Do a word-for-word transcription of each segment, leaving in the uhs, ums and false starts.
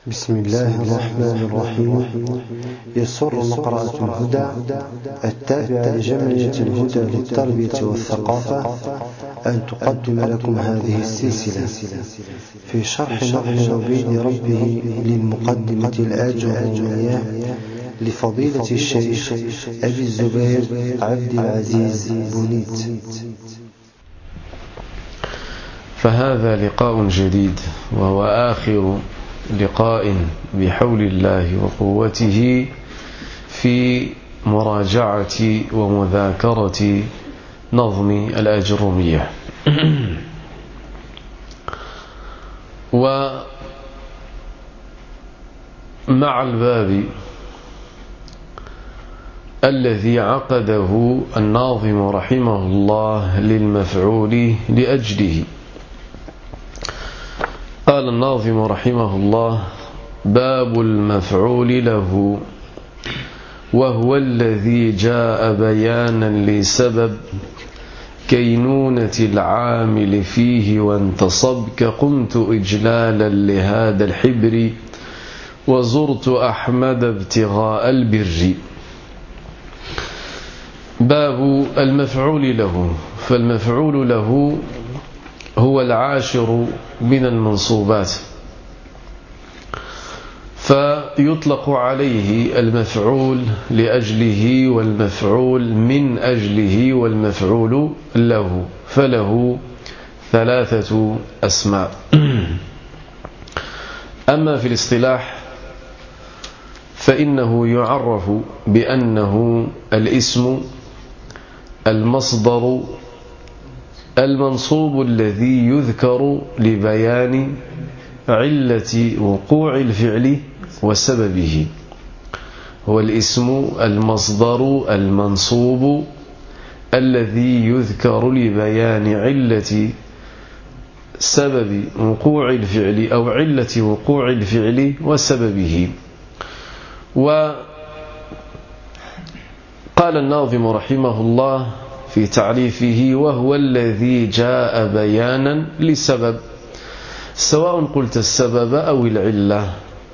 بسم الله الرحمن الرحيم. يسر مقرأة الهدى التابعة لجمعية الهدى للتربية والثقافة أن تقدم لكم هذه السلسلة في شرح نظم عبيد ربه للمقدمة الآجرومية لفضيلة الشيخ أبي الزبير عبد العزيز بنيت. فهذا لقاء جديد، وهو آخر لقاء بحول الله وقوته في مراجعة ومذاكرة نظم الآجرومية. ومع الباب الذي عقده الناظم رحمه الله للمفعول لأجله، قال الناظم رحمه الله: باب المفعول له، وهو الذي جاء بيانا لسبب كينونة العامل فيه وانتصب، كقمت إجلالا لهذا الحبر وزرت أحمد ابتغاء البر. باب المفعول له، فالمفعول له هو العاشر من المنصوبات، فيطلق عليه المفعول لأجله والمفعول من أجله والمفعول له، فله ثلاثة أسماء. أما في الاصطلاح فإنه يعرف بأنه الاسم المصدر المنصوب الذي يذكر لبيان علة وقوع الفعل وسببه. هو الاسم المصدر المنصوب الذي يذكر لبيان علة سبب وقوع الفعل أو علة وقوع الفعل وسببه. وقال الناظم رحمه الله في تعريفه: وهو الذي جاء بيانا لسبب، سواء قلت السبب أو العلة،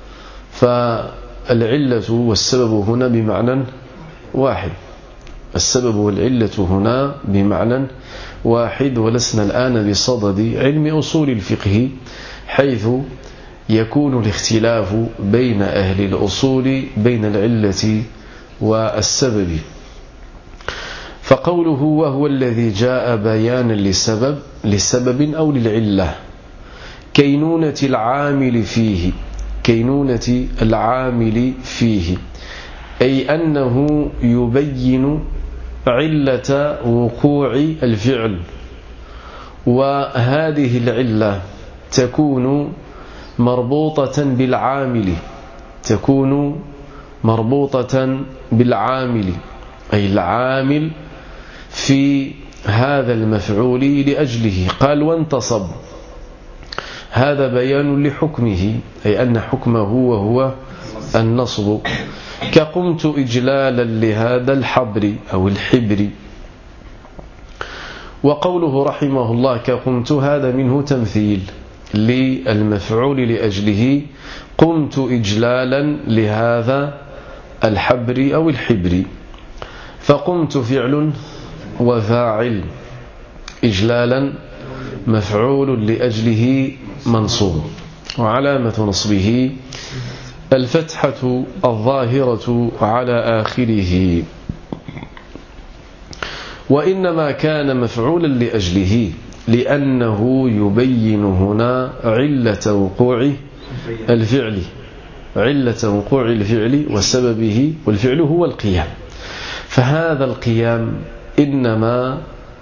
فالعلة والسبب هنا بمعنى واحد، السبب والعلة هنا بمعنى واحد. ولسنا الآن بصدد علم أصول الفقه حيث يكون الاختلاف بين أهل الأصول بين العلة والسبب. فقوله وهو الذي جاء بيانا لسبب لسبب أو للعلة كينونة العامل فيه، كينونة العامل فيه أي أنه يبين علة وقوع الفعل، وهذه العلة تكون مربوطة بالعامل، تكون مربوطة بالعامل أي العامل في هذا المفعول لأجله. قال وانتصب، هذا بيان لحكمه أي أن حكمه وهو النصب. كقمت إجلالا لهذا الحبر أو الحبر. وقوله رحمه الله كقمت، هذا منه تمثيل للمفعول لأجله، قمت إجلالا لهذا الحبر أو الحبر. فقمت فعل وفاعل، إجلالا مفعول لأجله منصوب، وعلامة نصبه الفتحة الظاهرة على آخره. وإنما كان مفعولا لأجله لأنه يبين هنا علة وقوع الفعل، علة وقوع الفعل وسببه، والفعل هو القيام. فهذا القيام إنما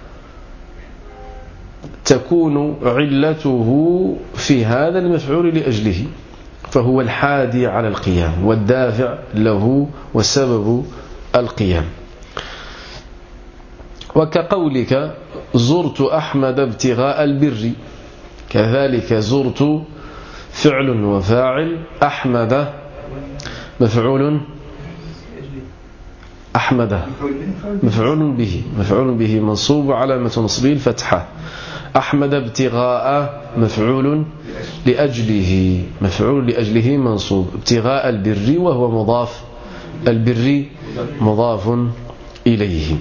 تكون علته في هذا المفعول لأجله، فهو الحادي على القيام والدافع له وسبب القيام. وكقولك زرت أحمد ابتغاء البر، كذلك زرت فعل وفاعل، أحمد مفعول، أحمد مفعول به، مفعول به منصوب علامة نصبه الفتحة. أحمد ابتغاء مفعول لأجله، مفعول لأجله منصوب. ابتغاء البر وهو مضاف، البر مضاف إليه.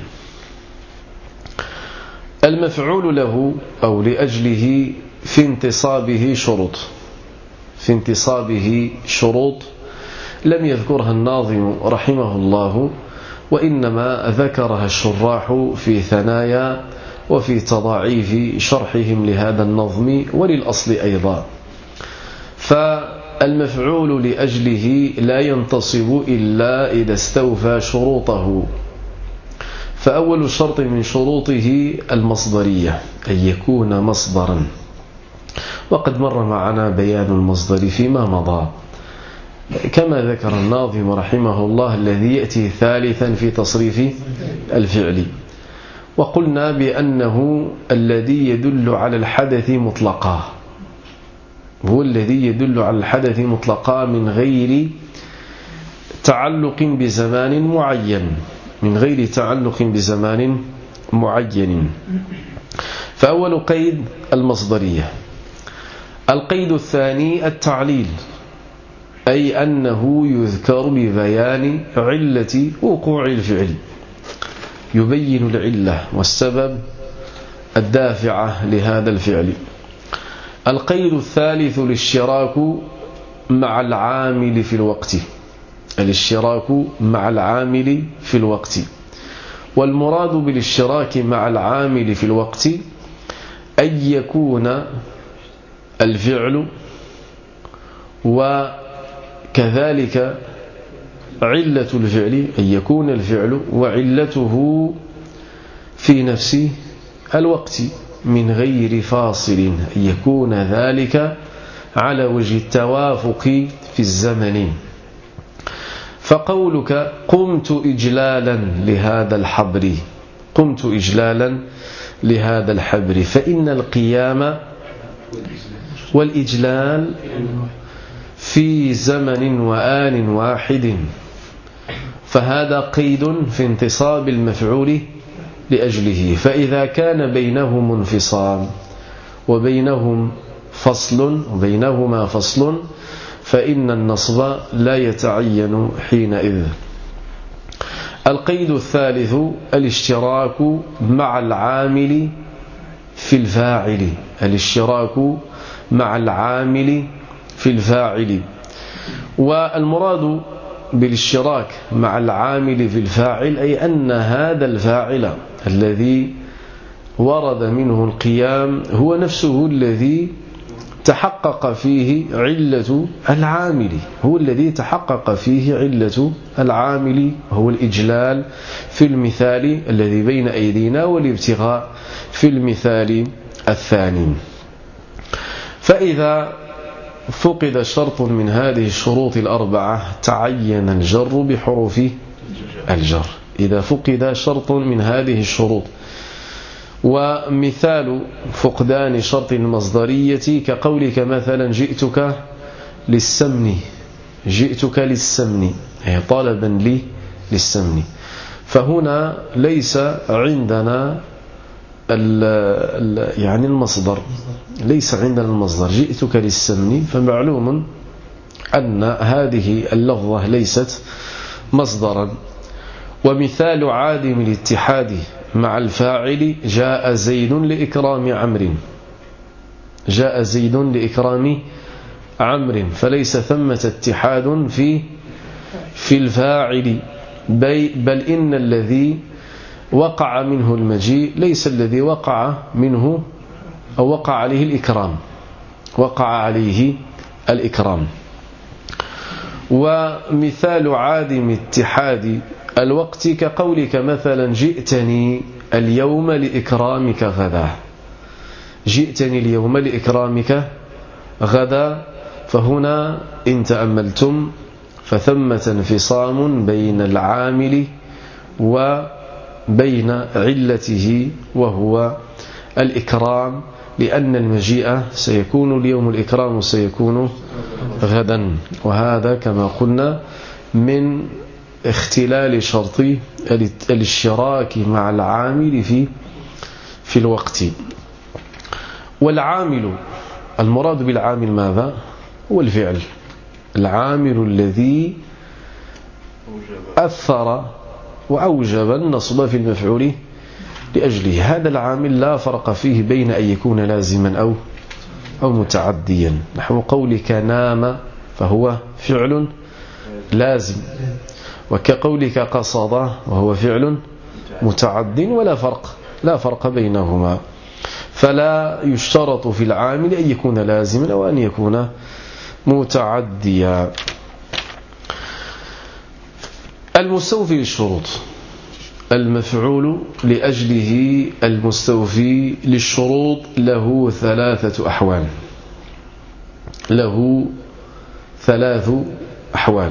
المفعول له أو لأجله في انتصابه شروط، في انتصابه شروط لم يذكرها الناظم رحمه الله، وإنما ذكرها الشراح في ثنايا وفي تضاعيف شرحهم لهذا النظم وللأصل أيضا. فالمفعول لأجله لا ينتصب إلا إذا استوفى شروطه. فأول شرط من شروطه المصدرية، أن يكون مصدرا، وقد مر معنا بيان المصدر فيما مضى، كما ذكر الناظم رحمه الله الذي يأتي ثالثا في تصريف الفعل. وقلنا بأنه الذي يدل على الحدث مطلقا، هو الذي يدل على الحدث مطلقا من غير تعلق بزمان معين، من غير تعلق بزمان معين. فأول قيد المصدرية. القيد الثاني التعليل، أي أنه يذكر ببيان علة وقوع الفعل، يبين العلة والسبب الدافعة لهذا الفعل. القيد الثالث الاشتراك مع العامل في الوقت، الاشتراك مع العامل في الوقت. والمراد بالاشتراك مع العامل في الوقت أن يكون الفعل وكذلك علة الفعل، أن يكون الفعل وعلته في نفس الوقت من غير فاصل، أن يكون ذلك على وجه التوافق في الزمن. فقولك قمت إجلالا لهذا الحبر، قمت إجلالا لهذا الحبر، فإن القيام والإجلال في زمن وآن واحد، فهذا قيد في انتصاب المفعول لأجله. فإذا كان بينهم انفصام وبينهم فصل وبينهما فصل فإن النصب لا يتعين حينئذ. القيد الثالث الاشتراك مع العامل في الفاعل، الاشتراك مع العامل في الفاعل. والمراد بالاشتراك مع العامل في الفاعل أي أن هذا الفاعل الذي ورد منه القيام هو نفسه الذي تحقق فيه علة العامل، هو الذي تحقق فيه علة العامل، هو الإجلال في المثال الذي بين أيدينا والابتغاء في المثال الثاني. فإذا فقد شرط من هذه الشروط الأربعة تعين الجر بحروف الجر، إذا فقد شرط من هذه الشروط. ومثال فقدان شرط المصدرية كقولك مثلا جئتك للسمن، جئتك للسمن أي طلبا لي للسمن، فهنا ليس عندنا ال ال يعني المصدر، ليس عندنا المصدر جئتك للسمن، فمعلوم أن هذه اللفظة ليست مصدرا. ومثال عادم الاتحاد مع الفاعل جاء زيد لإكرام عمرو، جاء زيد لإكرام عمرو، فليس ثمة اتحاد في في الفاعل، بل إن الذي وقع منه المجيء ليس الذي وقع منه أو وقع عليه الإكرام، وقع عليه الإكرام. ومثال عادم اتحاد الوقت كقولك مثلا جئتني اليوم لإكرامك غدا، جئتني اليوم لإكرامك غدا، فهنا إن تأملتم فثمة انفصام بين العامل وبين علته وهو الإكرام، لأن المجيء سيكون اليوم، الإكرام سيكون غدا. وهذا كما قلنا من اختلال شرط الاشتراك مع العامل في في الوقت. والعامل المراد بالعامل ماذا؟ هو الفعل، العامل الذي أثر وأوجب النصب في المفعول لأجله. هذا العامل لا فرق فيه بين أن يكون لازما أو أو متعديا. نحو قولك نام فهو فعل لازم، وكقولك قصد وهو فعل متعد، ولا فرق لا فرق بينهما. فلا يشترط في العامل أن يكون لازما أو أن يكون متعديا. المستوفي للشروط، المفعول لأجله المستوفي للشروط له ثلاثة أحوال له ثلاث أحوال.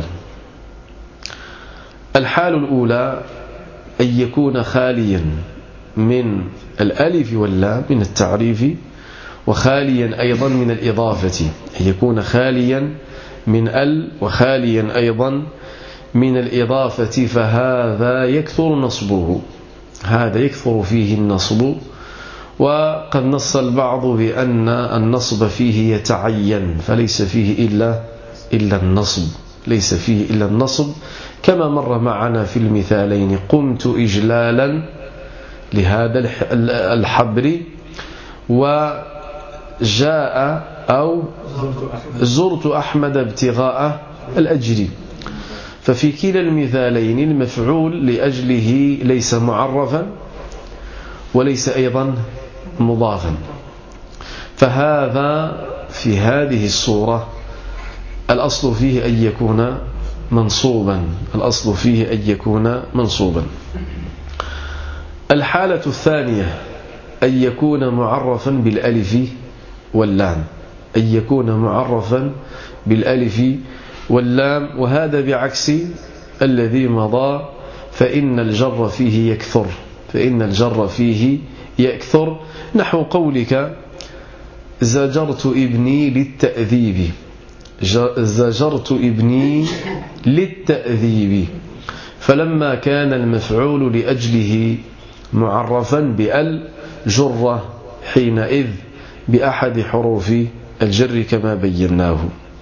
الحال الأولى أن يكون خاليا من الألف واللام من التعريف، وخاليا أيضا من الإضافة، أن يكون خاليا من ال وخاليا أيضا من الإضافة، فهذا يكثر نصبه هذا يكثر فيه النصب. وقد نص البعض بأن النصب فيه يتعين، فليس فيه إلا إلا النصب ليس فيه إلا النصب كما مر معنا في المثالين: قمت إجلالا لهذا الحبر، وجاء أو زرت أحمد ابتغاء الأجر. ففي كلا المثالين المفعول لأجله ليس معرفا وليس أيضا مضافا، فهذا في هذه الصورة الأصل فيه أن يكون منصوبا الأصل فيه أن يكون منصوبا. الحالة الثانية أن يكون معرفا بالألف واللام أن يكون معرفا بالألف واللام وهذا بعكس الذي مضى، فإن الجر فيه يكثر فإن الجر فيه يكثر نحو قولك زجرت ابني للتأذيب زجرت ابني للتأذيب، فلما كان المفعول لأجله معرفا بأل جر حينئذ بأحد حروف الجر كما بيناه.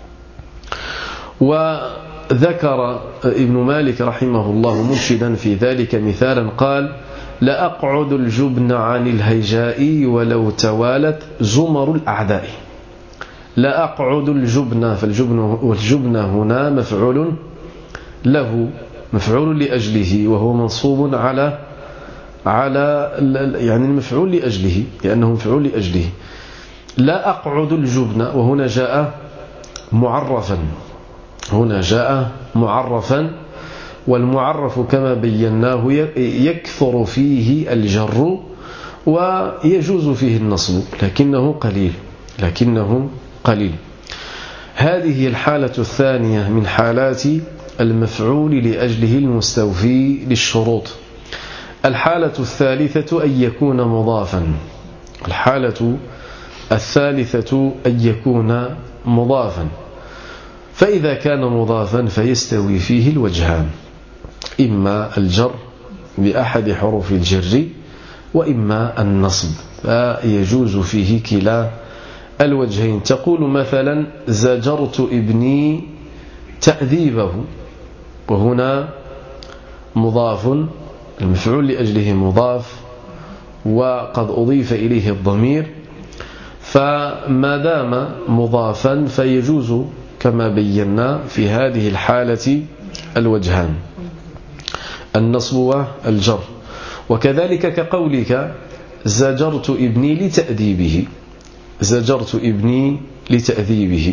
وذكر ابن مالك رحمه الله منشدا في ذلك مثالا قال: لأقعد الجبن عن الهيجاء ولو توالت زمر الأعداء. لأقعد الجبن، فالجبن والجبن هنا مفعول له مفعول لأجله وهو منصوب على على يعني المفعول لأجله لأنه مفعول لأجله. لا أقعد الجبن، وهنا جاء معرفا هنا جاء معرفا والمعرف كما بيناه يكثر فيه الجر ويجوز فيه النصب لكنه قليل لكنه قليل. هذه الحالة الثانية من حالات المفعول لأجله المستوفي للشروط. الحالة الثالثة أن يكون مضافا الحالة الثالثة أن يكون مضافا فإذا كان مضافا فيستوي فيه الوجهان، إما الجر بأحد حروف الجر وإما النصب، فيجوز فيه كلا الوجهين. تقول مثلا زجرت ابني تأديبه، وهنا مضاف المفعول لأجله مضاف وقد أضيف إليه الضمير، فما دام مضافا فيجوز كما بينا في هذه الحالة الوجهان النصب والجر. وكذلك كقولك زجرت ابني لتأديبه زجرت ابني لتأديبه.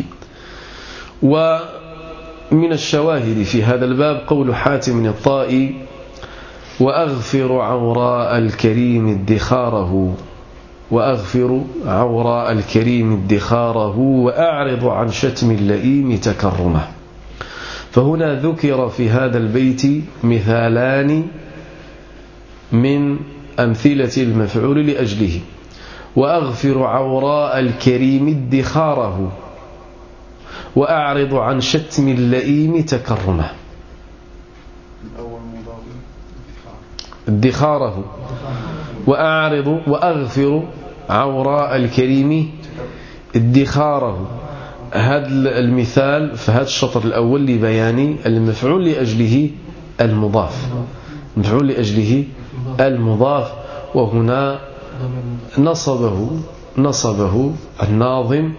ومن الشواهد في هذا الباب قول حاتم الطائي: وأغفر عوراء الكريم ادخاره وأغفر عوراء الكريم ادخاره وأعرض عن شتم اللئيم تكرمه. فهنا ذكر في هذا البيت مثالان من أمثلة المفعول لأجله: وأغفر عوراء الكريم ادخاره وأعرض عن شتم اللئيم تكرمه. ادخاره وأعرض وأغفر عوراء الكريم ادخاره. هذا المثال في هذا الشطر الأول لبيان المفعول لأجله المضاف، المفعول لأجله المضاف، وهنا نصبه نصبه الناظم.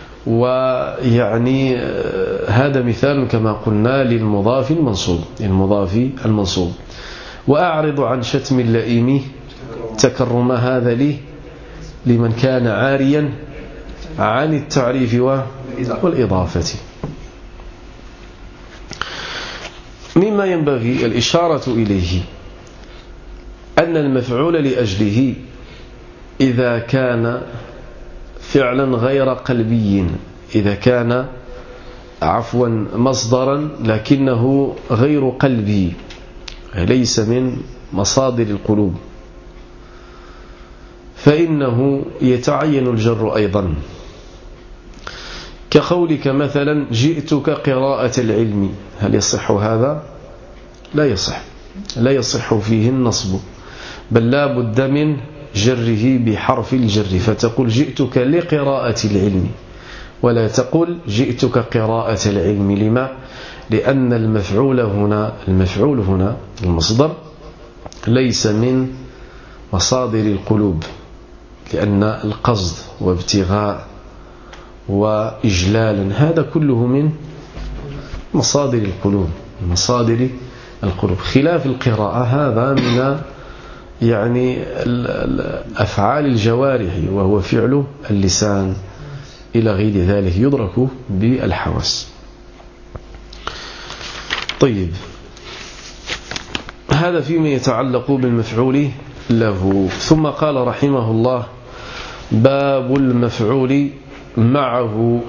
ويعني هذا مثال كما قلنا للمضاف المنصوب، المضاف المنصوب. وأعرض عن شتم اللئيم تكرم، هذا لي لمن كان عاريا عن التعريف والإضافة. مما ينبغي الإشارة إليه أن المفعول لأجله إذا كان فعلا غير قلبي، إذا كان عفوا مصدرا لكنه غير قلبي، ليس من مصادر القلوب، فإنه يتعين الجر أيضا، كقولك مثلا جئتك قراءة العلم. هل يصح هذا؟ لا يصح، لا يصح فيه النصب، بل لا بد من جره بحرف الجر، فتقول جئتك لقراءة العلم، ولا تقول جئتك قراءة العلم. لما؟ لأن المفعول هنا المفعول هنا المصدر ليس من مصادر القلوب، لأن القصد وابتغاء وإجلالا هذا كله من مصادر القلوب، مصادر القلوب، خلاف القراءة هذا من يعني أفعال الجوارح، وهو فعل اللسان إلى غير ذلك، يدرك بالحواس. طيب، هذا فيما يتعلق بالمفعول له. ثم قال رحمه الله: باب المفعول معه.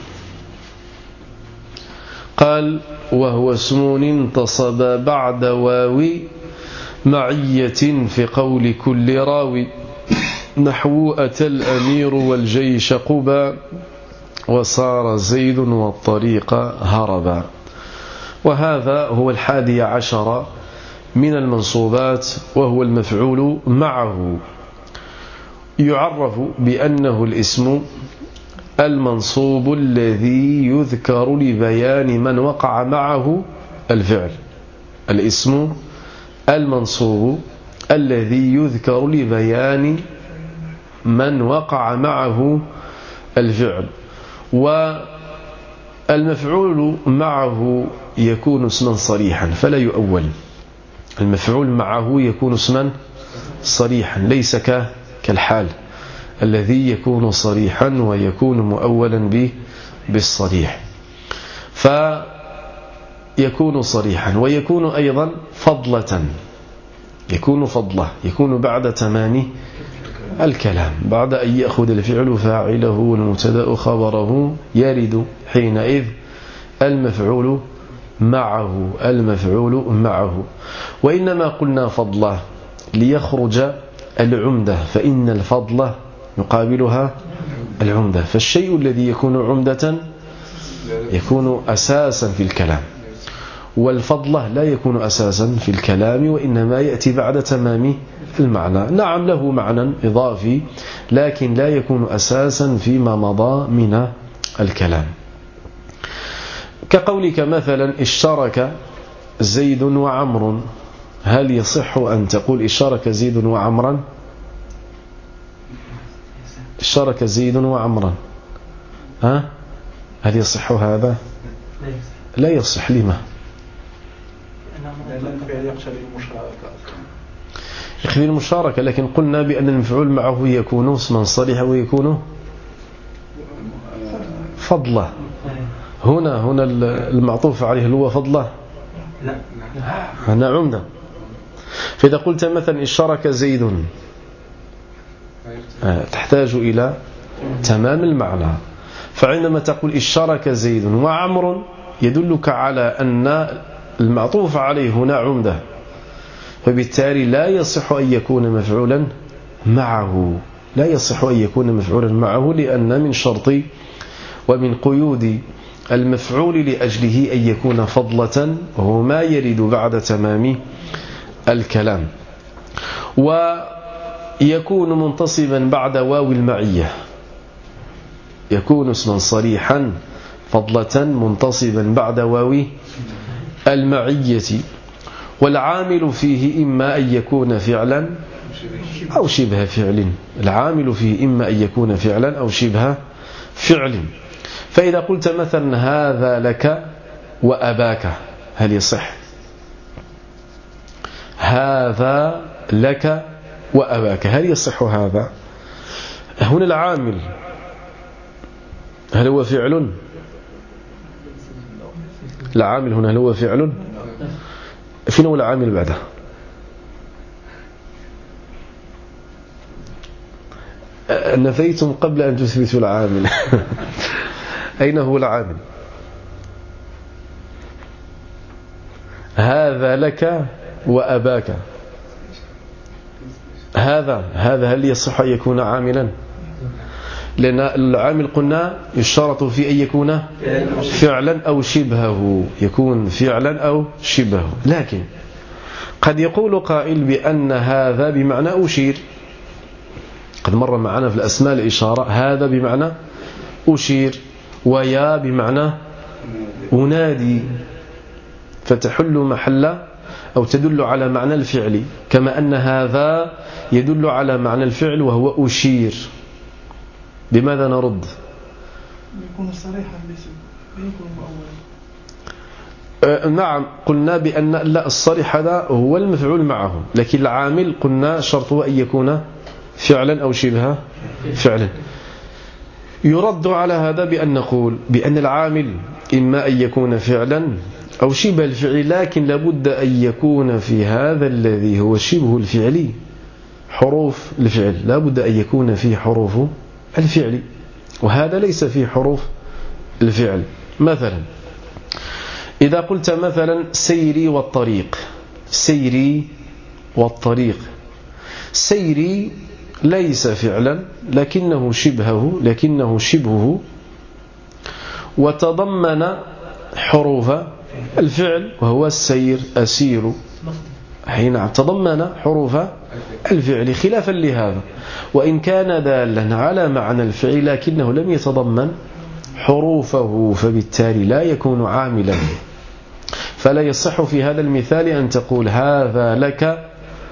قال: وهو اسم انتصب بعد واو معية في قول كل راوي، نحو أتى الأمير والجيش قبا، وصار زيد والطريق هربا. وهذا هو الحادي عشر من المنصوبات، وهو المفعول معه. يعرف بأنه الاسم المنصوب الذي يذكر لبيان من وقع معه الفعل. الاسم المنصوب الذي يذكر لبيان من وقع معه الفعل. والمفعول معه يكون اسما صريحا فلا يؤول. المفعول معه يكون اسما صريحا، ليس كالحال الذي يكون صريحا ويكون مؤولا به بالصريح، فيكون صريحا. ويكون أيضا فضلة، يكون فضلة، يكون بعد تمام الكلام، بعد أن يأخذ الفعل فاعله والمبتدأ خبره، يرد حينئذ المفعول معه، المفعول معه. وإنما قلنا فضلة ليخرج العمدة، فإن الفضلة يقابلها العمدة، فالشيء الذي يكون عمدة يكون أساسا في الكلام، والفضلة لا يكون أساسا في الكلام، وإنما يأتي بعد تمام المعنى. نعم له معنى إضافي، لكن لا يكون أساسا فيما مضى من الكلام. كقولك مثلا اشترك زيد وعمر، هل يصح أن تقول اشترك زيد وعمرا؟ اشترك زيد وعمرا، ها؟ هل يصح هذا؟ لا يصح. لما؟ يقتضي المشاركة، لكن قلنا بأن المفعول معه يكون اسما صريحا ويكون فضلة. هنا هنا المعطوف عليه هو فضلة، لا هنا عمدة. فإذا قلت مثلا اشترك زيد تحتاج إلى تمام المعنى، فعندما تقول اشترك زيد وعمر يدلك على أن المعطوف عليه هنا عمدة، فبالتالي لا يصح أن يكون مفعولا معه، لا يصح أن يكون مفعولا معه، لأن من شرط ومن قيود المفعول لأجله أن يكون فضلة، وهو ما يرد بعد تمام الكلام. يكون منتصبا بعد واو المعية، يكون اسما صريحا فضلة منتصبا بعد واو المعية، والعامل فيه إما أن يكون فعلا أو شبه فعل، العامل فيه إما أن يكون فعلا أو شبه فعل. فإذا قلت مثلا هذا لك وأباك هل يصح؟ هذا لك وأباك هل يصح هذا؟ هنا العامل هل هو فعل؟ العامل هنا هل هو فعل؟ فين هو العامل بعده؟ نفيتم قبل أن تثبتوا العامل. أين هو العامل؟ هذا لك وأباك، هذا هذا هل يصح أن يكون عاملا؟ لأن العامل قلنا يشترط في أن يكون فعلا أو شبهه، يكون فعلا أو شبهه. لكن قد يقول قائل بأن هذا بمعنى أشير، قد مر معنا في الأسماء الإشارة هذا بمعنى أشير، ويا بمعنى أنادي، فتحل محل أو تدل على معنى الفعل، كما أن هذا يدل على معنى الفعل وهو أشير. بماذا نرد؟ يكون صريحا يكون أه نعم، قلنا بأن لا، الصريح هذا هو المفعول معه، لكن العامل قلنا شرطه أن يكون فعلا أو شبه فعلا. يرد على هذا بأن نقول بأن العامل إما أن يكون فعلا أو شبه الفعل، لكن لابد أن يكون في هذا الذي هو شبه الفعل حروف الفعل، لابد أن يكون فيه حروف الفعل، وهذا ليس فيه حروف الفعل. مثلا إذا قلت مثلا سيري والطريق، سيري والطريق، سيري ليس فعلا لكنه شبهه لكنه شبهه وتضمن حروف الفعل، وهو السير، أسير، حين تضمن حروف الفعل، خلافا لهذا وإن كان دالا على معنى الفعل لكنه لم يتضمن حروفه، فبالتالي لا يكون عاملا. فلا يصح في هذا المثال أن تقول هذا لك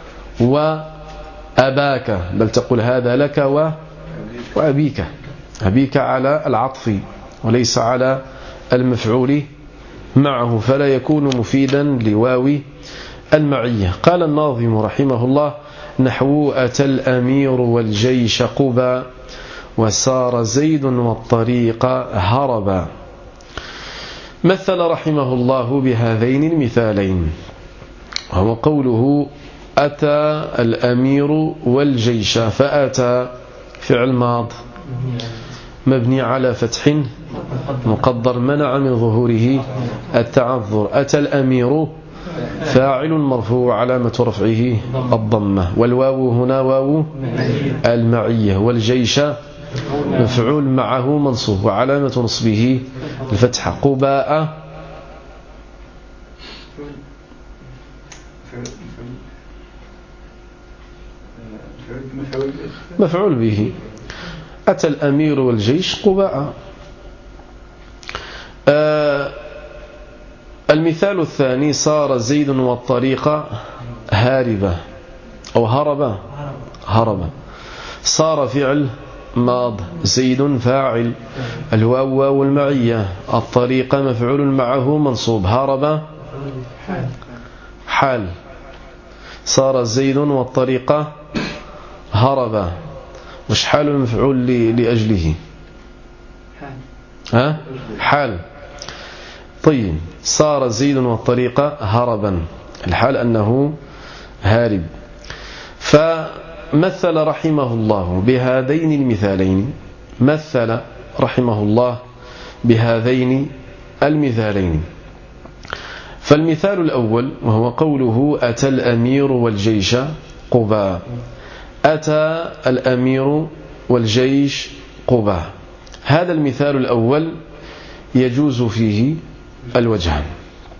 وأباك، بل تقول هذا لك و... وأبيك، أبيك على العطف وليس على المفعول معه، فلا يكون مفيدا لواو المعية. قال الناظم رحمه الله نحو أتى الأمير والجيش قبا وسار زيد والطريق هربا. مثل رحمه الله بهذين المثالين، وهو قوله أتى الأمير والجيش، فأتى فعل ماض مبني على فتح مقدر منع من ظهوره التعذر، أتى الأمير فاعل مرفوع علامة رفعه الضمة، والواو هنا واو المعية، والجيش مفعول معه منصوب وعلامة نصبه الفتحة. قباء مفعول به، أتى الأمير والجيش قباء. آه المثال الثاني صار زيد والطريق هاربة أو هربة هربة، صار فعل ماض، زيد فاعل، الواو واو المعية، الطريق مفعول معه منصوب، هرب حال. صار زيد والطريق هرب، وش حال المفعول لأجله؟ ها؟ حال. طيب صار زيد والطريق هربا، الحال أنه هارب. فمثل رحمه الله بهذين المثالين، مثل رحمه الله بهذين المثالين. فالمثال الأول وهو قوله أتى الأمير والجيش قبا، أتى الأمير والجيش قبا، هذا المثال الأول يجوز فيه الوجهان: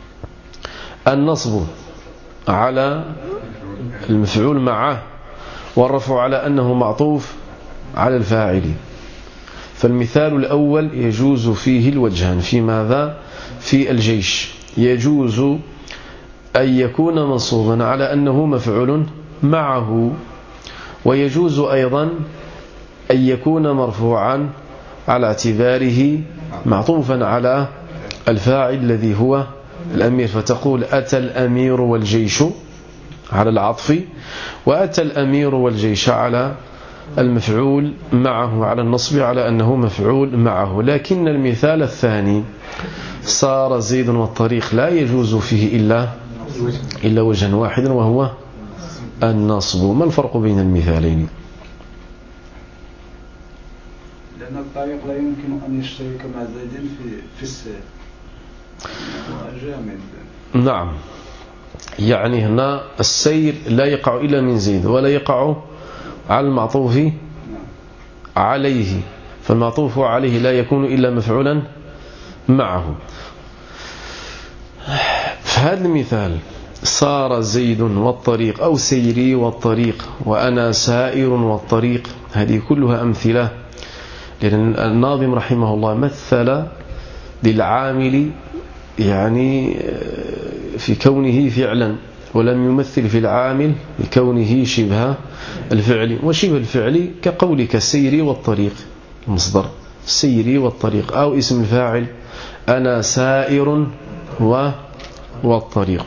النصب على المفعول معه والرفع على أنه معطوف على الفاعل. فالمثال الأول يجوز فيه الوجهان. في ماذا؟ في الجيش يجوز أن يكون منصوبا على أنه مفعول معه، ويجوز أيضا أن يكون مرفوعا على اعتباره معطوفا على الفاعل الذي هو الأمير، فتقول أتى الأمير والجيش على العطف، وأتى الأمير والجيش على المفعول معه على النصب على أنه مفعول معه. لكن المثال الثاني صار زيد والطريق لا يجوز فيه إلا إلا وجها واحدا وهو النصب. ما الفرق بين المثالين؟ لأن الطريق لا يمكن أن يشترك مع زيد في في السير جامد. نعم، يعني هنا السير لا يقع إلا من زيد ولا يقع على المعطوف عليه، فالمعطوف عليه لا يكون إلا مفعولا معه. في هذا المثال صار زيد والطريق أو سيري والطريق وأنا سائر والطريق، هذه كلها أمثلة، لأن الناظم رحمه الله مثل للعامل يعني في كونه فعلا، ولم يمثل في العامل بكونه شبه الفعل. وشبه الفعل كقولك سيري والطريق، المصدر سيري والطريق، أو اسم الفاعل أنا سائر والطريق.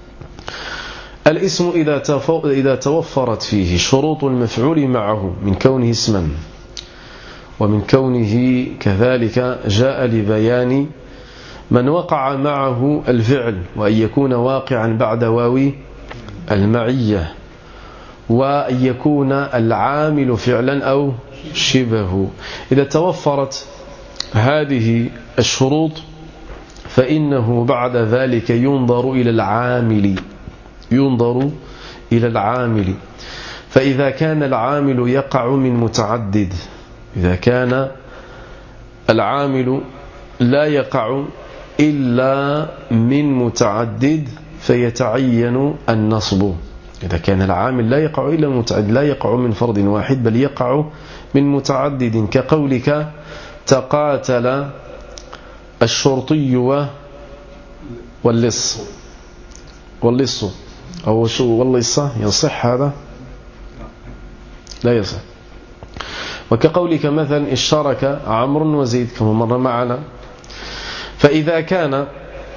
الاسم إذا توفرت فيه شروط المفعول معه من كونه اسما ومن كونه كذلك جاء لبيان من وقع معه الفعل، وأن يكون واقعا بعد واو المعية، وأن يكون العامل فعلا أو شبهه. إذا توفرت هذه الشروط فإنه بعد ذلك ينظر إلى العامل ينظر إلى العامل فإذا كان العامل يقع من متعدد، إذا كان العامل لا يقع إلا من متعدد فيتعين النصب. إذا كان العامل لا يقع إلا من متعدد، لا يقع من فرد واحد بل يقع من متعدد، كقولك تقاتل الشرطي واللص واللص أو شو واللصة، يصح هذا؟ لا يصح. وكقولك مثلا اشترك عمرو وزيد كما مر معنا. فإذا كان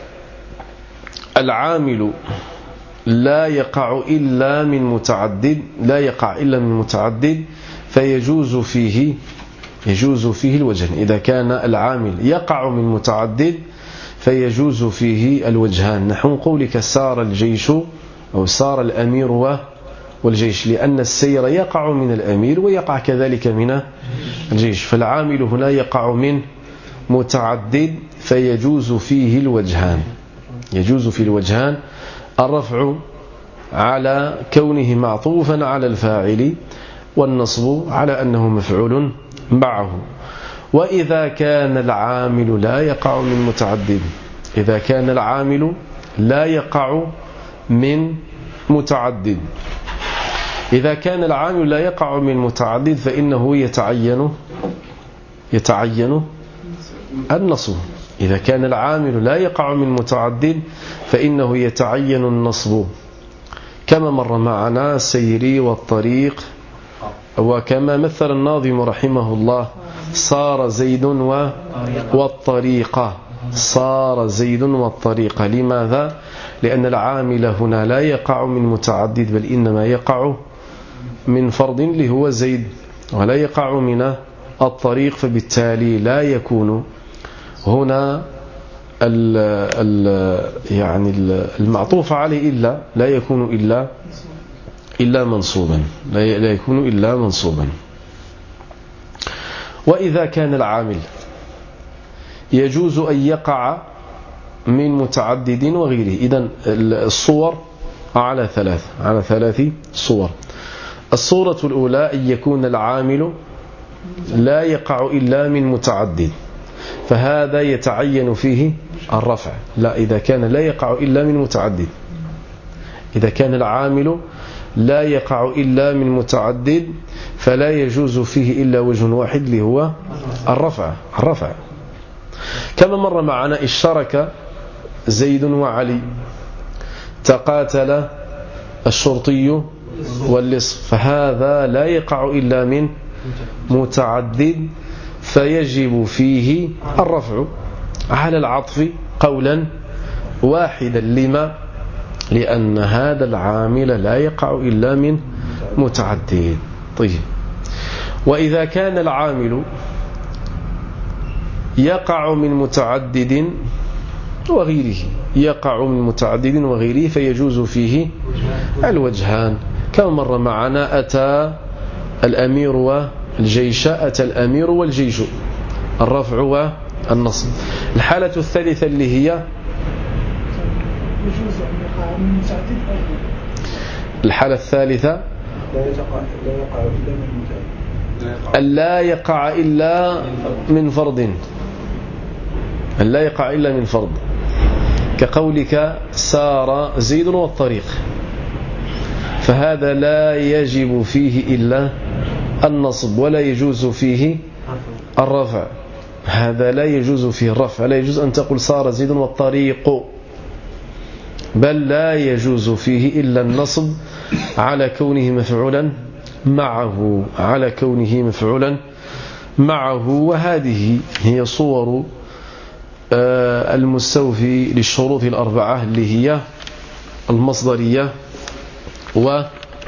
العامل لا يقع إلا من متعدد لا يقع إلا من متعدد فيجوز فيه يجوز فيه الوجهان. إذا كان العامل يقع من متعدد فيجوز فيه الوجهان، نحو قولك سار الجيش أو سار الأمير والجيش، لأن السير يقع من الأمير ويقع كذلك من الجيش، فالعامل هنا يقع من متعدد فيجوز فيه الوجهان يجوز فيه الوجهان الرفع على كونه معطوفا على الفاعل، والنصب على أنه مفعول معه. وإذا كان العامل لا يقع من متعدد إذا كان العامل لا يقع من متعدد إذا كان العامل لا يقع من متعدد فإنه يتعين يتعين النصب. إذا كان العامل لا يقع من متعدد فإنه يتعين النصب، كما مر معنا سيري والطريق، وكما مثل الناظم رحمه الله صار زيد والطريقة صار زيد والطريقة. لماذا؟ لأن العامل هنا لا يقع من متعدد بل إنما يقع من فرد اللي هو زيد، ولا يقع من الطريق، فبالتالي لا يكون هنا ال ال يعني المعطوف عليه إلا لا يكون إلا إلا منصوبا لا يكون إلا منصوبا. وإذا كان العامل يجوز أن يقع من متعدد وغيره. إذن الصور على ثلاث على ثلاث صور. الصورة الأولى أن يكون العامل لا يقع إلا من متعدد، فهذا يتعين فيه الرفع. لا، إذا كان لا يقع إلا من متعدد إذا كان العامل لا يقع إلا من متعدد فلا يجوز فيه إلا وجه واحد اللي هو الرفع الرفع كما مر معنا اشترك زيد وعلي تقاتل الشرطي واللص فهذا لا يقع إلا من متعدد فيجب فيه الرفع على العطف قولا واحدا لما لأن هذا العامل لا يقع إلا من متعدد. طيب وإذا كان العامل يقع من متعدد وغيره يقع من متعدد وغيره فيجوز فيه الوجهان كما مر معنا أتى الأمير والجيش أتى الأمير والجيش الرفع والنصب. الحالة الثالثة اللي هي الحالة الثالثة لا يقع إلا من فرض لا يقع إلا من فرض كقولك سار زيد والطريق فهذا لا يجب فيه إلا النصب ولا يجوز فيه الرفع هذا لا يجوز فيه الرفع لا يجوز أن تقول سار زيد والطريق بل لا يجوز فيه إلا النصب على كونه مفعولا معه على كونه مفعولا معه وهذه هي صور المستوفي للشروط الأربعة اللي هي المصدرية و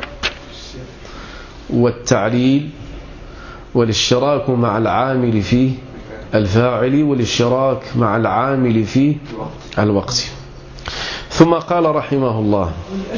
والتعليل والاشتراك مع العامل في الفاعل والاشتراك مع العامل في الوقت. ثم قال رحمه الله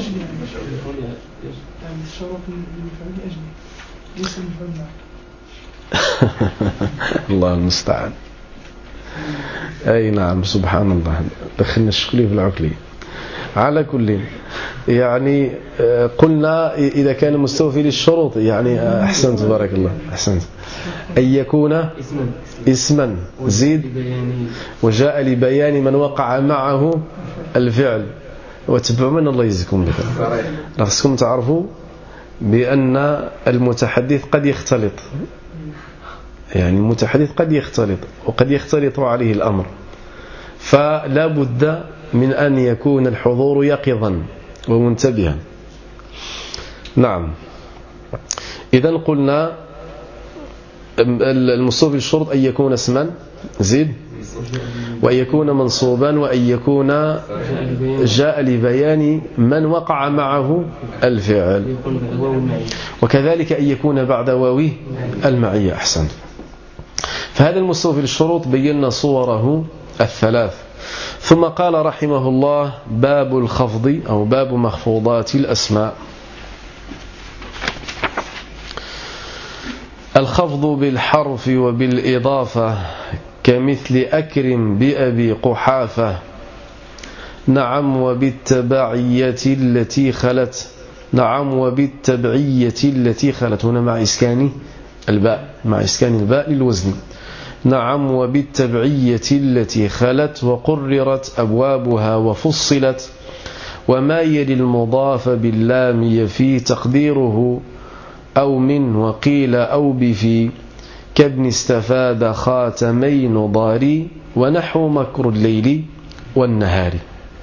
الله المستعان. أي نعم سبحان الله دخلنا الشغلي في العقلي. على كل يعني قلنا إذا كان مستوفي للشروط يعني أحسنت بارك الله أحسنت أن يكون اسما زيد وجاء لبيان من وقع معه الفعل وتبعوا من الله يجزيكم بخير. خصكم تعرفوا بأن المتحدث قد يختلط يعني المتحدث قد يختلط وقد يختلط عليه الأمر فلا بد من أن يكون الحضور يقظا ومنتبها. نعم إذن قلنا المصوب للشرط أن يكون اسما زيد وأن يكون منصوبا وأن يكون جاء لبيان من وقع معه الفعل وكذلك أن يكون بعد واو المعية. أحسن. فهذا المصوب للشروط بينا صوره الثلاث. ثم قال رحمه الله باب الخفض أو باب مخفوضات الأسماء. الخفض بالحرف وبالإضافة كمثل أكرم بأبي قحافة نعم وبالتبعية التي خلت نعم وبالتبعية التي خلت هنا مع إسكان الباء مع إسكان الباء للوزن نعم وبالتبعية التي خلت وقررت أبوابها وفصلت وما يلي المضاف باللام يفي تقديره أو من وقيل أو بفي كابن استفاد خاتمين ضاري ونحو مكر الليل والنهار.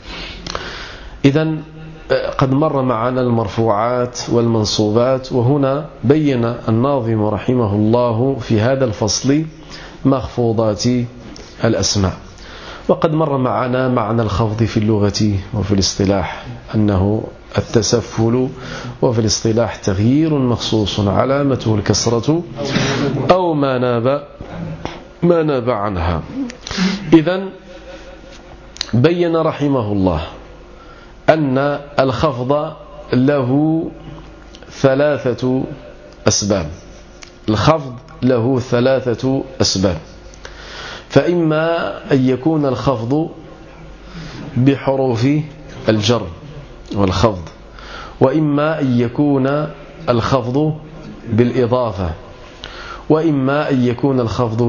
إذن قد مر معنا المرفوعات والمنصوبات وهنا بين الناظم رحمه الله في هذا الفصل مخفوضات الأسماء. وقد مر معنا معنى الخفض في اللغة وفي الاصطلاح أنه التسفل وفي الاصطلاح تغيير مخصوص علامته الكسرة أو ما ناب ما ناب عنها. إذن بين رحمه الله أن الخفض له ثلاثة أسباب. الخفض له ثلاثة أسباب فإما أن يكون الخفض بحروف الجر والخفض وإما أن يكون الخفض بالإضافة وإما أن يكون الخفض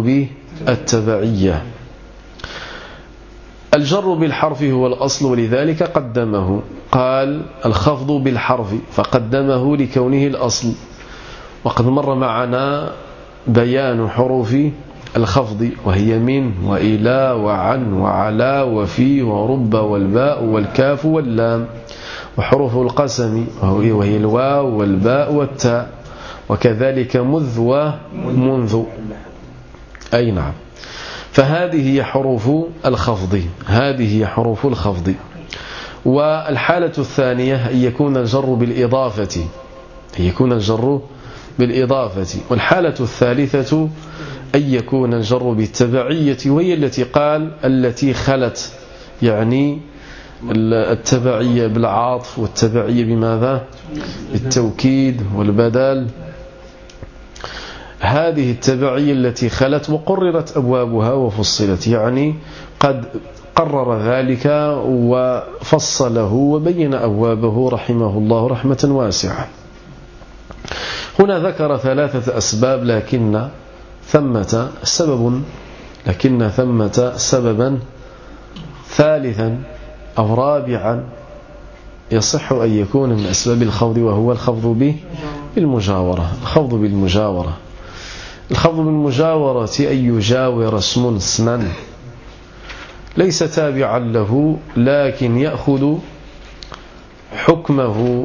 بالتبعية. الجر بالحرف هو الأصل ولذلك قدمه قال الخفض بالحرف فقدمه لكونه الأصل، وقد مر معنا بيان حروف الخفض وهي من وإلى وعن وعلى وفي ورب والباء والكاف واللام، وحروف القسم وهي الواو والباء والتاء، وكذلك مذ ومنذ. أي نعم. فهذه هي حروف الخفض، هذه هي حروف الخفض. والحالة الثانية أن يكون الجر بالإضافة، أن يكون الجر بالإضافة. والحالة الثالثة أن يكون الجر بالتبعية، وهي التي قال التي خلت، يعني التبعية بالعاطف والتبعية بماذا؟ بالتوكيد والبدل. هذه التبعية التي خلت وقررت أبوابها وفصلت، يعني قد قرر ذلك وفصله وبين أبوابه رحمه الله رحمة واسعة. هنا ذكر ثلاثة أسباب، لكن ثمة سبب لكن ثمة سببا ثالثا أو رابعا يصح أن يكون من أسباب الخفض، وهو الخفض بالمجاورة. الخفض بالمجاورة الخفض بالمجاورة أن يجاور اسم اسما ليس تابعا له، لكن يأخذ حكمه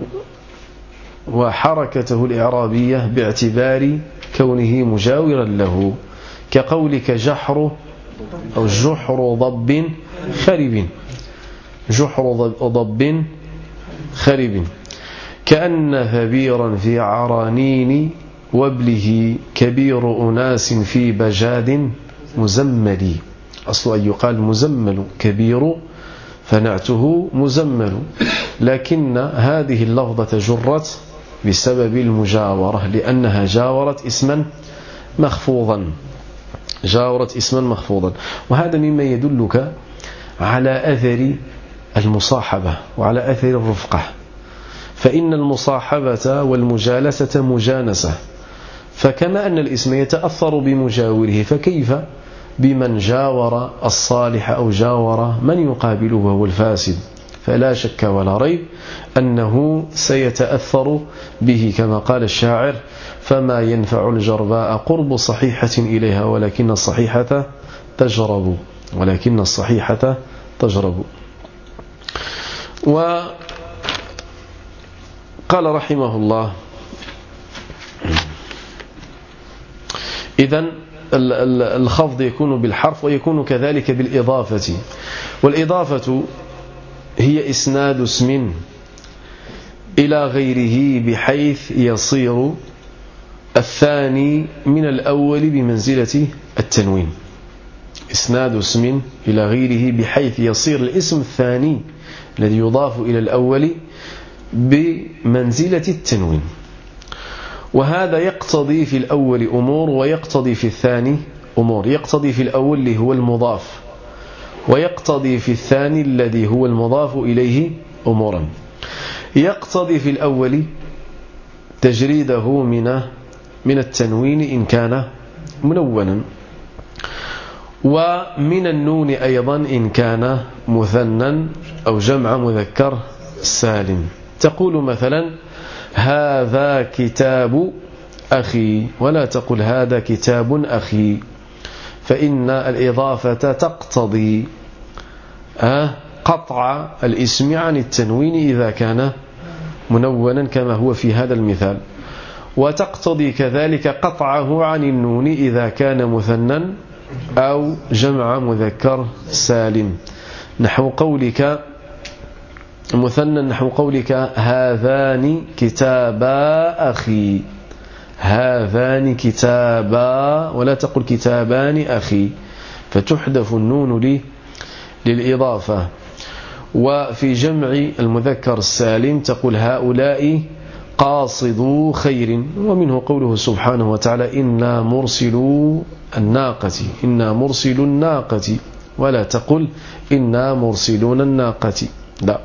وحركته الإعرابية باعتبار كونه مجاورا له، كقولك جحر أو جحر ضب خرب، جحر ضب خرب، كأن ثبيرا في عرانين وابله كبير أناس في بجاد مزمل. أصل أن يقال مزمل، كبير فنعته مزمل، لكن هذه اللفظة جرت بسبب المجاورة، لأنها جاورت اسما مخفوضا جاورت اسما مخفوضا. وهذا مما يدلك على أثر المصاحبة وعلى أثر الرفقة، فإن المصاحبة والمجالسة مجانسة، فكما أن الاسم يتأثر بمجاوره، فكيف بمن جاور الصالح أو جاور من يقابله وهو الفاسد؟ فلا شك ولا ريب أنه سيتأثر به، كما قال الشاعر: فما ينفع الجرباء قرب صحيحة إليها ولكن الصحيحة تجرب ولكن الصحيحة تجرب. وقال رحمه الله: إذن الخفض يكون بالحرف ويكون كذلك بالإضافة. والإضافة هي إسناد اسم إلى غيره بحيث يصير الثاني من الأول بمنزلة التنوين. إسناد اسم إلى غيره بحيث يصير الاسم الثاني الذي يضاف إلى الأول بمنزلة التنوين. وهذا يقتضي في الأول أمور ويقتضي في الثاني أمور. يقتضي في الأول اللي هو المضاف، ويقتضي في الثاني الذي هو المضاف إليه أمورا. يقتضي في الأول تجريده من من التنوين إن كان منونا، ومن النون أيضا إن كان مثنى أو جمع مذكر سالم. تقول مثلا: هذا كتاب أخي، ولا تقل هذا كتاب أخي، فإن الإضافة تقتضي قطع الاسم عن التنوين إذا كان منونا كما هو في هذا المثال، وتقتضي كذلك قطعه عن النون إذا كان مثنى أو جمع مذكر سالم، نحو قولك مثنى، نحو قولك: هذان كتابا أخي، هذان كتابا، ولا تقل كتابان أخي، فتحذف النون لي للإضافة. وفي جمع المذكر السالم تقول: هؤلاء قاصدو خير. ومنه قوله سبحانه وتعالى: إنا مرسلو الناقة، إنا مرسلو الناقة، ولا تقل إنا مرسلون الناقة، لا.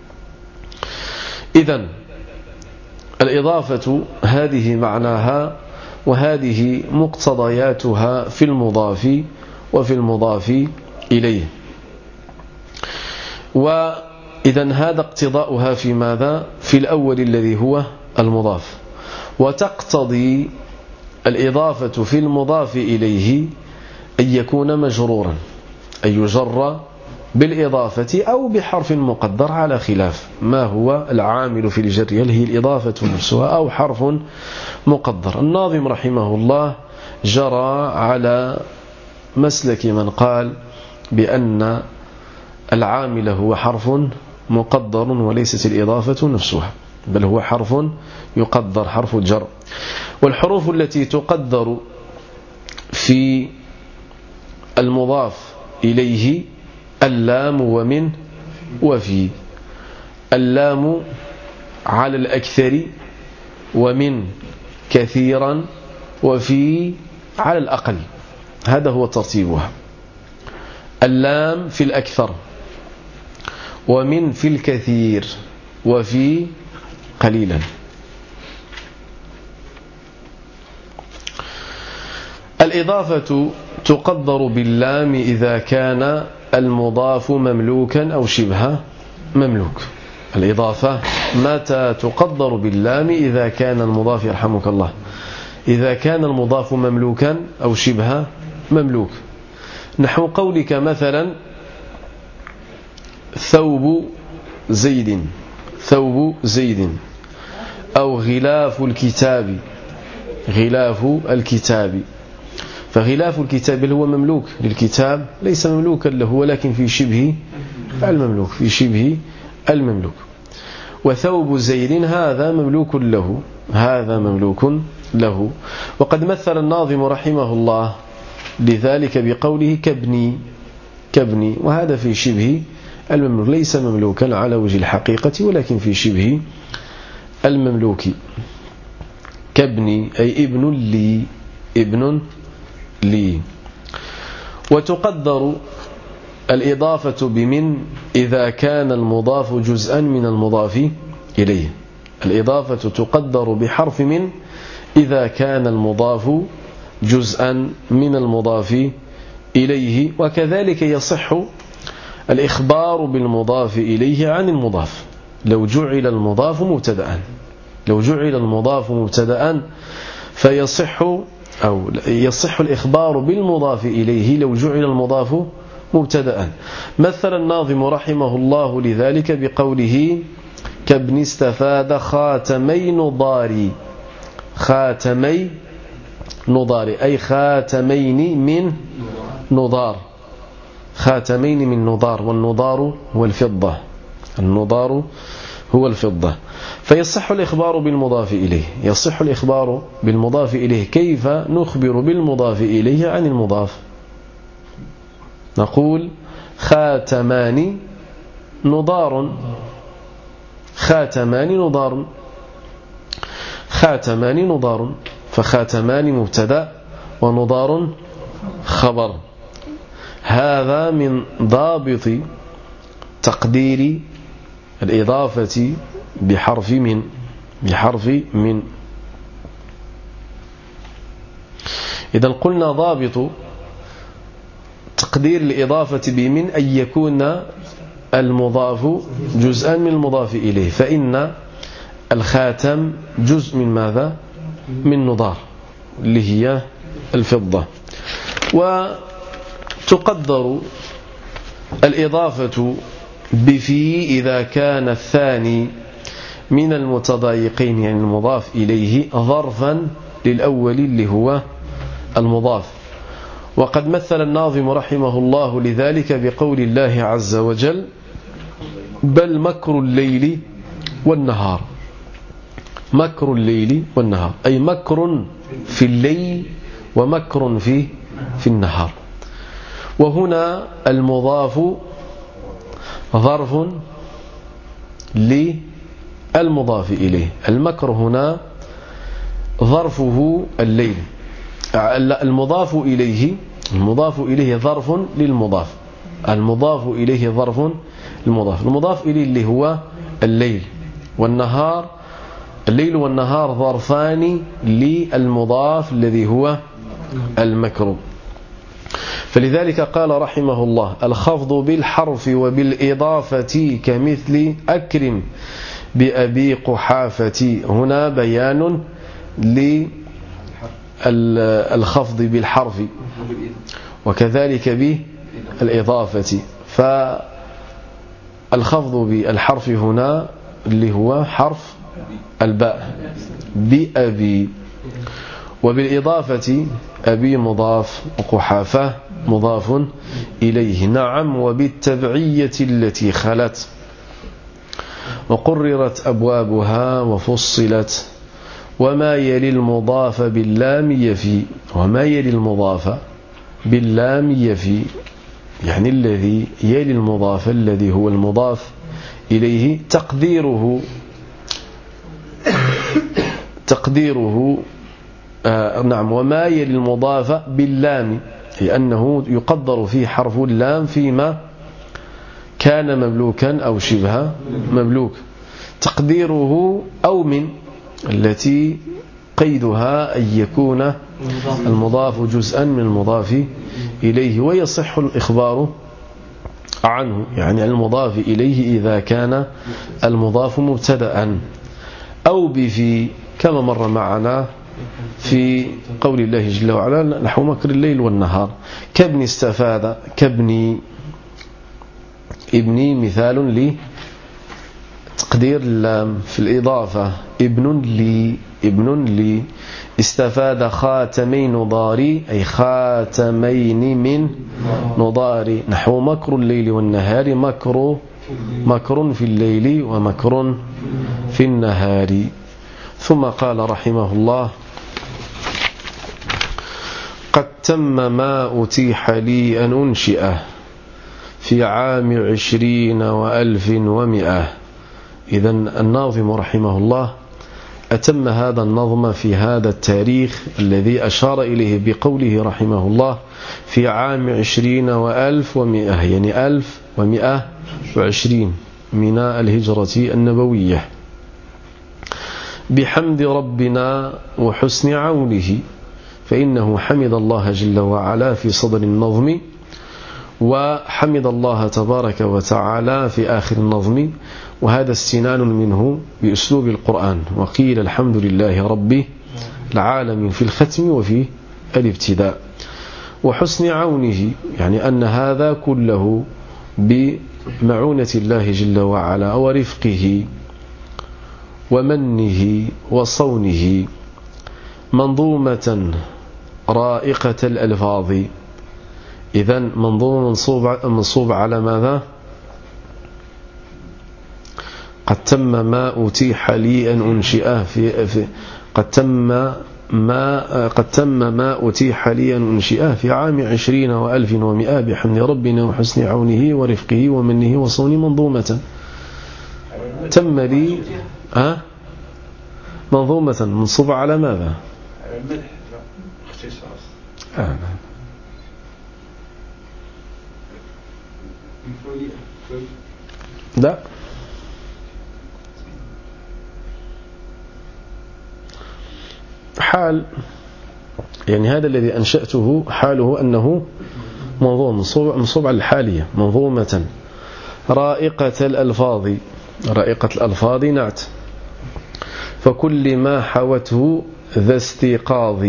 إذن الإضافة هذه معناها وهذه مقتضياتها في المضاف وفي المضاف إليه. إذن هذا اقتضاؤها في ماذا؟ في الأول الذي هو المضاف. وتقتضي الإضافة في المضاف إليه أن يكون مجرورا، أن يجر بالإضافة أو بحرف مقدر على خلاف ما هو العامل في الجر، هل هي الإضافة نفسها أو حرف مقدر. الناظم رحمه الله جرى على مسلك من قال بأن العامل هو حرف مقدر وليست الإضافة نفسها، بل هو حرف يقدر، حرف الجر. والحروف التي تقدر في المضاف إليه اللام ومن وفي. اللام على الأكثر، ومن كثيرا، وفي على الأقل. هذا هو ترتيبها. اللام في الأكثر، ومن في الكثير، وفي قليلا. الإضافة تقدر باللام إذا كان المضاف مملوكا أو شبه مملوك. الإضافة متى تقدر باللام؟ إذا كان المضاف، يرحمك الله، إذا كان المضاف مملوكا أو شبه مملوك. نحو قولك مثلا ثوب زيد، ثوب زيد، أو غلاف الكتاب، غلاف الكتاب. فغلاف الكتاب هو مملوك للكتاب، ليس مملوكا له، ولكن في شبه المملوك، في شبه المملوك. وثوب زيد هذا مملوك له، هذا مملوك له. وقد مثل الناظم رحمه الله لذلك بقوله كابني، كابني، وهذا في شبه المملوك، ليس مملوكا على وجه الحقيقة ولكن في شبه المملوك. كابني أي ابن لي، ابن لي. وتقدر الإضافة بمن إذا كان المضاف جزءا من المضاف إليه. الإضافة تقدر بحرف من إذا كان المضاف جزءا من المضاف إليه. وكذلك يصح الإخبار بالمضاف إليه عن المضاف لو جعل المضاف مبتدأ، لو جعل المضاف مبتدأ فيصح، أو يصح الإخبار بالمضاف إليه لو جعل المضاف مبتدأ. مثل الناظم رحمه الله لذلك بقوله كابن استفاد خاتمي نضاري، خاتمي نضاري أي خاتمين من نضار، خاتمين من نضار، والنضار هو الفضة، النضار هو الفضة. فيصح الإخبار بالمضاف إليه، يصح الإخبار بالمضاف إليه. كيف نخبر بالمضاف إليه عن المضاف؟ نقول خاتمان نضار، خاتمان نضار، خاتمان نضار. فخاتمان مبتدأ ونضار خبر. هذا من ضابط تقدير الإضافة بحرف من، بحرف من. إذا قلنا ضابط تقدير الإضافة بمن أن يكون المضاف جزءا من المضاف إليه، فإن الخاتم جزء من ماذا؟ من نضار اللي هي الفضة. وتقدر الإضافة بفي إذا كان الثاني من المتضايقين، يعني المضاف إليه ظرفا للأول اللي هو المضاف. وقد مثل الناظم رحمه الله لذلك بقول الله عز وجل بل مكر الليل والنهار. مكر الليل والنهار أي مكر في الليل ومكر في في النهار. وهنا المضاف ظرف للمضاف إليه. المكر هنا ظرفه الليل، المضاف إليه، المضاف إليه ظرف للمضاف، المضاف إليه ظرف للمضاف. المضاف إليه اللي هو الليل والنهار، الليل والنهار ظرفان للمضاف الذي هو المكر. فلذلك قال رحمه الله: الخفض بالحرف وبالإضافة كمثل أكرم بأبي قحافة. هنا بيان للخفض بالحرف وكذلك بالإضافة. فالخفض بالحرف هنا اللي هو حرف الباء بأبي، وبالإضافة أبي مضاف وقحافة مضاف إليه. نعم، وبالتبعية التي خلت وقررت أبوابها وفصلت، وما يلي المضاف باللام يفي. وما يلي المضاف باللام يفي يعني الذي يلي المضاف الذي هو المضاف إليه تقديره تقديره آه نعم وما يلي المضاف باللام، لأنه يقدر فيه حرف اللام فيما كان مملوكا أو شبه مملوك. تقديره أو من التي قيدها أن يكون المضاف جزءا من المضاف إليه، ويصح الإخبار عنه يعني المضاف إليه إذا كان المضاف مبتدأ. أو بفي كما مر معنا في قول الله جل وعلا: نحو مكر الليل والنهار. كابن استفاد، كابني ابني مثال لتقدير اللام في الإضافة. ابن لي ابن لي. استفاد خاتمي نضاري أي خاتمين من نضاري. نحو مكر الليل والنهار. مكر مكر في الليل ومكر في النهار. ثم قال رحمه الله: قد تم ما أتيح لي أن أنشئه في عام عشرين وألف ومئة. إذن الناظم رحمه الله أتم هذا النظم في هذا التاريخ الذي أشار إليه بقوله رحمه الله في عام عشرين وألف ومئة، يعني ألف ومئة وعشرين من الهجرة النبوية، بحمد ربنا وحسن عونه. فإنه حمد الله جل وعلا في صدر النظم، وحمد الله تبارك وتعالى في آخر النظم، وهذا استنان منه بأسلوب القرآن. وقيل الحمد لله رب العالمين في الختم وفي الابتداء. وحسن عونه يعني أن هذا كله بمعونة الله جل وعلا ورفقه ومنه وصونه. منظومة رائقة الألفاظ. إذن منظومة منصوب على ماذا؟ قد تم ما أتيح لي أن أنشئه في, في قد تم ما قد تم ما أتيح لي أن أنشئه في عام عشرين وألف ومئة بحمد ربنا وحسن عونه ورفقه ومنه وصونه. منظومة تم لي أه؟ منظومة منصوبة على ماذا؟ المدح اختصاص. آه. لا، حال يعني هذا الذي أنشأته حاله أنه منظوم منصوب على الحالية. منظومة رائقة الألفاظ. رائقة الألفاظ نعت. فكل ما حوته ذا استيقاظ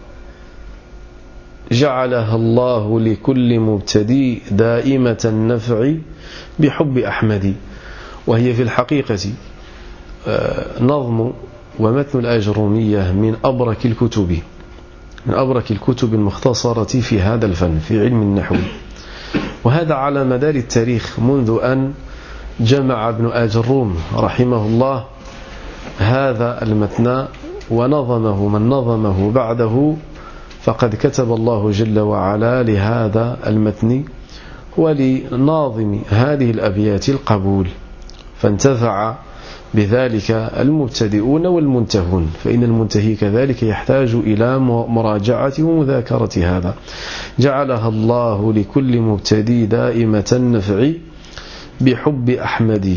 جعلها الله لكل مبتدي دائمة النفع بحب أحمد. وهي في الحقيقة نظم ومتن الآجرومية من أبرك الكتب من أبرك الكتب المختصرة في هذا الفن في علم النحو. وهذا على مدار التاريخ منذ أن جمع ابن آجروم رحمه الله هذا المتن ونظمه من نظمه بعده، فقد كتب الله جل وعلا لهذا المتن ولناظم هذه الأبيات القبول، فانتفع بذلك المبتدئون والمنتهون، فإن المنتهي كذلك يحتاج إلى مراجعة ومذاكرة هذا. جعلها الله لكل مبتدي دائمة النفع بحب أحمد.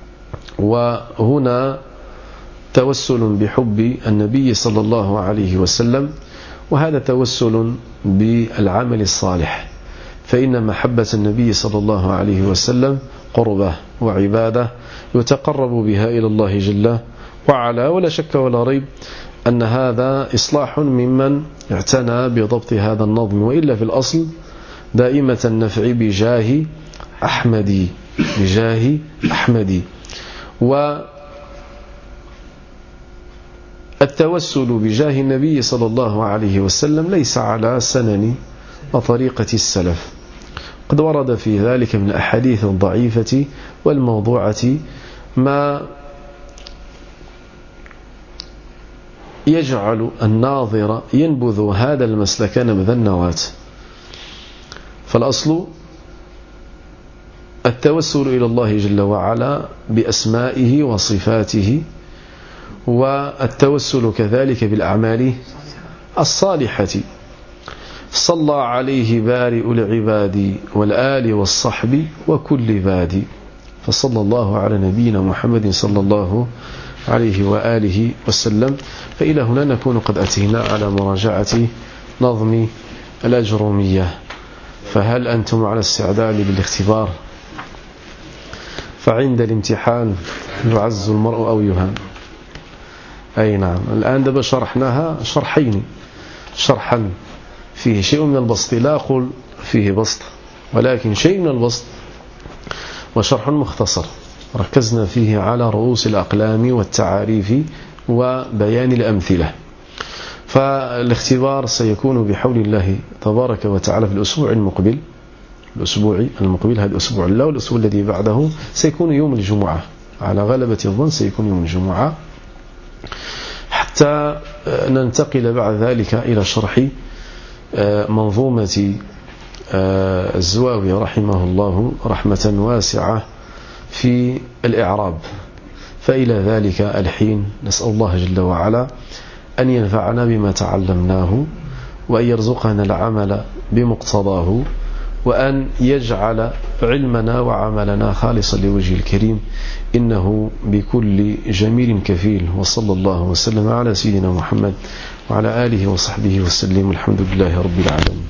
وهنا توسل بحب النبي صلى الله عليه وسلم، وهذا توسل بالعمل الصالح. فإن محبة النبي صلى الله عليه وسلم قربة وعبادة يتقرب بها إلى الله جل وعلا. ولا شك ولا ريب أن هذا إصلاح ممن اعتنى بضبط هذا النظم، وإلا في الأصل دائمة النفع بجاه أحمدي بجاه أحمدي. والتوسل بجاه النبي صلى الله عليه وسلم ليس على سنن وطريقة السلف، قد ورد في ذلك من الأحاديث الضعيفة والموضوعة ما يجعل الناظر ينبذ هذا المسلك نبذ النواة. فالأصل التوسل إلى الله جل وعلا بأسمائه وصفاته، والتوسل كذلك بالأعمال الصالحة. صلى عليه بارئ العباد والآل والصحب وكل باد، فصلى الله على نبينا محمد صلى الله عليه وآله وسلم. فإلى هنا نكون قد أتينا على مراجعة نظم الأجرومية. فهل أنتم على استعداد بالاختبار؟ فعند الامتحان يعز المرء أو يهان. أي نعم. الآن دابا شرحناها شرحين، شرحا فيه شيء من البسط، لا أقول فيه بسط ولكن شيء من البسط، وشرح مختصر ركزنا فيه على رؤوس الأقلام والتعاريف وبيان الأمثلة. فالاختبار سيكون بحول الله تبارك وتعالى في الأسبوع المقبل، الأسبوع المقبل هذا الأسبوع لا، والأسبوع الذي بعده سيكون يوم الجمعة على غلبة الظن، سيكون يوم الجمعة، حتى ننتقل بعد ذلك إلى شرح منظومة الزواوي رحمه الله رحمة واسعة في الإعراب. فإلى ذلك الحين نسأل الله جل وعلا أن ينفعنا بما تعلمناه، وأن يرزقنا العمل بمقتضاه، وأن يجعل علمنا وعملنا خالصا لوجه الكريم، إنه بكل جميل كفيل. وصلى الله وسلم على سيدنا محمد وعلى آله وصحبه وسلم. الحمد لله رب العالمين.